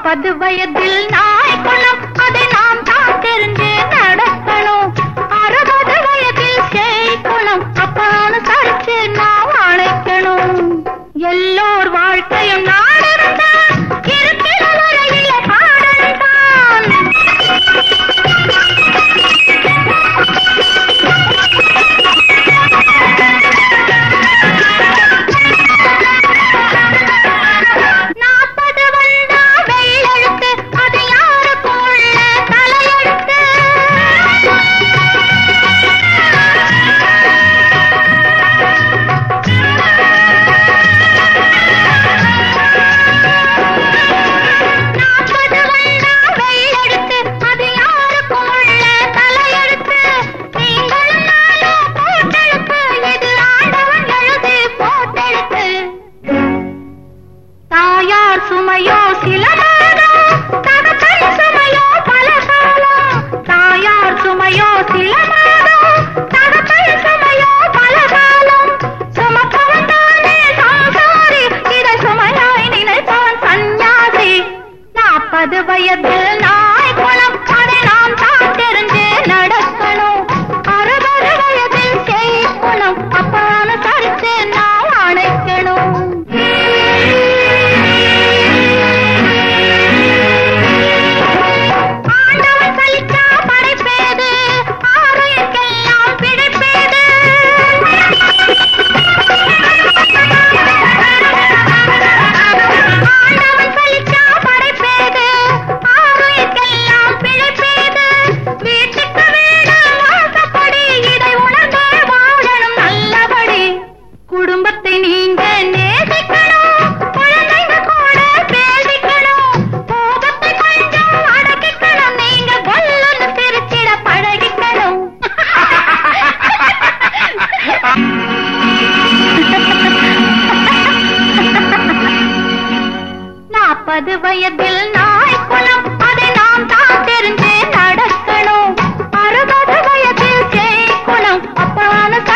40 வயதில் நாய் குணம் அதை நாம் தான் தெரிஞ்சு நடக்கணும். 60 வயதில் சேய் குணம் அப்பான்னு சரிச்சு நாம் அழைக்கணும். எல்லோர் வாழ்க்கையும் நாடத்தான் இருக்கிற வரையில பாடத்தான். சுமையோ சில மாதம் தகப்பன் சுமையோ பல காலம். தாயார் சுமையோ சில மாதம் தகப்பன் சுமையோ பல காலம். சுமப்பவன் தானே சம்சாரி இதை சுமையாய் நினைப்பவன் சன்னியாசி. 40 வயதில் நாய் குணம் அதை நாம் தான் தெரிஞ்சு நடக்கணும். 60 வயதில் செய் குணம் அப்பான்னு சரிச்சு நாம் அணைக்கணும். குடும்பத்தை நீங்க நேசிக்கணும். குழந்தைங்க கூட பேசிக்கணும். கோபத்தை கொஞ்சம் அடக்கிக்கணும். நீங்க கொல்லுன்னு பிரிச்சிட பழகிக்கணும். 40 வயதில் நாய் குணம் அதை நாம் தான் தெரிஞ்சு நடக்கணும். 60 வயதில் செய் குணம் அப்பான்னு